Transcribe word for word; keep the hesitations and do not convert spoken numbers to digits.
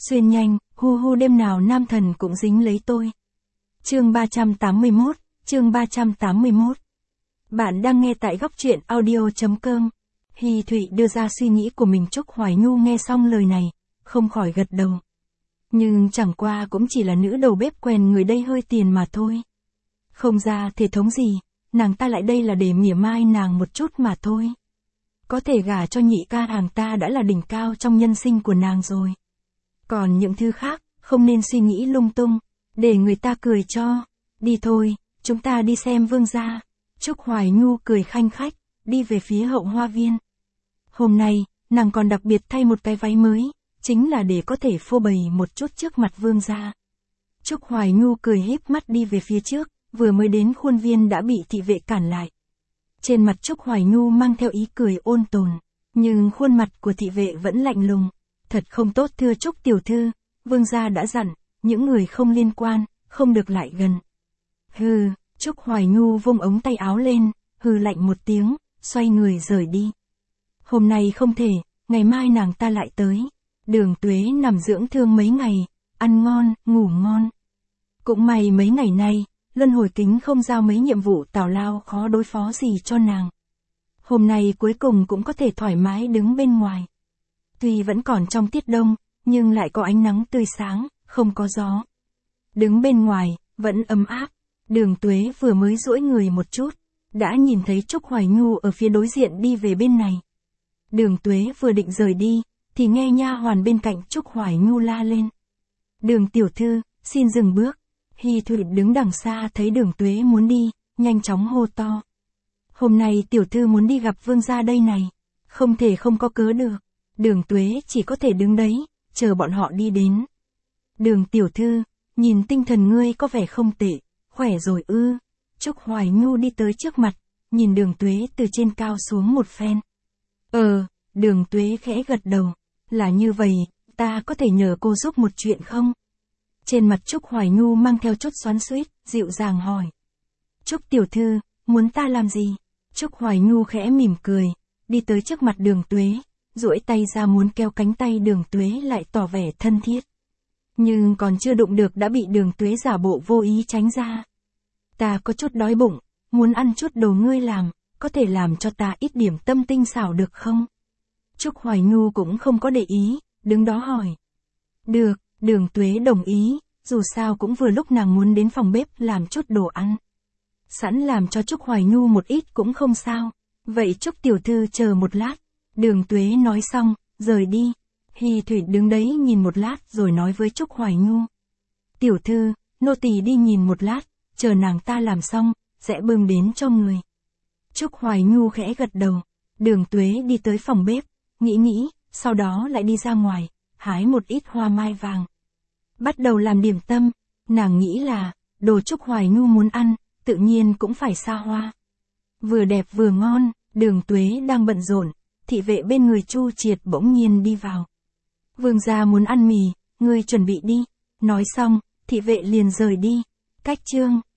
Xuyên nhanh, hu hu đêm nào nam thần cũng dính lấy tôi. Chương ba trăm tám mươi mốt, chương ba trăm tám mươi mốt. Bạn đang nghe tại góc truyện audio.com. Hy Thụy đưa ra suy nghĩ của mình. Trúc Hoài Nhu nghe xong lời này, không khỏi gật đầu. Nhưng chẳng qua cũng chỉ là nữ đầu bếp quèn người đây hơi tiền mà thôi. Không ra thể thống gì, nàng ta lại đây là để mỉa mai nàng một chút mà thôi. Có thể gả cho nhị ca hàng ta đã là đỉnh cao trong nhân sinh của nàng rồi. Còn những thứ khác, không nên suy nghĩ lung tung, để người ta cười cho. Đi thôi, chúng ta đi xem vương gia. Trúc Hoài Nhu cười khanh khách, đi về phía hậu hoa viên. Hôm nay, nàng còn đặc biệt thay một cái váy mới, chính là để có thể phô bày một chút trước mặt vương gia. Trúc Hoài Nhu cười híp mắt đi về phía trước, vừa mới đến khuôn viên đã bị thị vệ cản lại. Trên mặt Trúc Hoài Nhu mang theo ý cười ôn tồn, nhưng khuôn mặt của thị vệ vẫn lạnh lùng. Thật không tốt thưa Trúc tiểu thư, vương gia đã dặn, những người không liên quan, không được lại gần. Hừ, Trúc Hoài Nhu vung ống tay áo lên, hừ lạnh một tiếng, xoay người rời đi. Hôm nay không thể, ngày mai nàng ta lại tới. Đường Tuế nằm dưỡng thương mấy ngày, ăn ngon, ngủ ngon. Cũng may mấy ngày nay, Luân Hồi Kính không giao mấy nhiệm vụ tào lao khó đối phó gì cho nàng. Hôm nay cuối cùng cũng có thể thoải mái đứng bên ngoài. Tuy vẫn còn trong tiết đông, nhưng lại có ánh nắng tươi sáng, không có gió. Đứng bên ngoài, vẫn ấm áp. Đường Tuế vừa mới duỗi người một chút, đã nhìn thấy Trúc Hoài Nhu ở phía đối diện đi về bên này. Đường Tuế vừa định rời đi, thì nghe nha hoàn bên cạnh Trúc Hoài Nhu la lên. Đường tiểu thư, xin dừng bước. Hy Thụy đứng đằng xa thấy Đường Tuế muốn đi, nhanh chóng hô to. Hôm nay tiểu thư muốn đi gặp vương gia đây này, không thể không có cớ được. Đường Tuế chỉ có thể đứng đấy, chờ bọn họ đi đến. Đường tiểu thư, nhìn tinh thần ngươi có vẻ không tệ, khỏe rồi ư. Trúc Hoài Nhu đi tới trước mặt, nhìn Đường Tuế từ trên cao xuống một phen. Ờ, Đường Tuế khẽ gật đầu, là như vậy, ta có thể nhờ cô giúp một chuyện không? Trên mặt Trúc Hoài Nhu mang theo chút xoắn xuýt, dịu dàng hỏi. Trúc tiểu thư, muốn ta làm gì? Trúc Hoài Nhu khẽ mỉm cười, đi tới trước mặt Đường Tuế, duỗi tay ra muốn kéo cánh tay Đường Tuế lại tỏ vẻ thân thiết. Nhưng còn chưa đụng được đã bị Đường Tuế giả bộ vô ý tránh ra. Ta có chút đói bụng, muốn ăn chút đồ ngươi làm, có thể làm cho ta ít điểm tâm tinh xảo được không? Trúc Hoài Nhu cũng không có để ý, đứng đó hỏi. Được, Đường Tuế đồng ý, dù sao cũng vừa lúc nàng muốn đến phòng bếp làm chút đồ ăn. Sẵn làm cho Trúc Hoài Nhu một ít cũng không sao, vậy Trúc tiểu thư chờ một lát. Đường Tuế nói xong, rời đi. Hy Thụy đứng đấy nhìn một lát rồi nói với Trúc Hoài Nhu. Tiểu thư, nô tỳ đi nhìn một lát, chờ nàng ta làm xong, sẽ bưng đến cho người. Trúc Hoài Nhu khẽ gật đầu. Đường Tuế đi tới phòng bếp, nghĩ nghĩ, sau đó lại đi ra ngoài, hái một ít hoa mai vàng. Bắt đầu làm điểm tâm, nàng nghĩ là, đồ Trúc Hoài Nhu muốn ăn, tự nhiên cũng phải xa hoa. Vừa đẹp vừa ngon, Đường Tuế đang bận rộn, thị vệ bên người Chu Triệt bỗng nhiên đi vào. Vương gia muốn ăn mì, ngươi chuẩn bị đi. Nói xong, thị vệ liền rời đi. Cách chương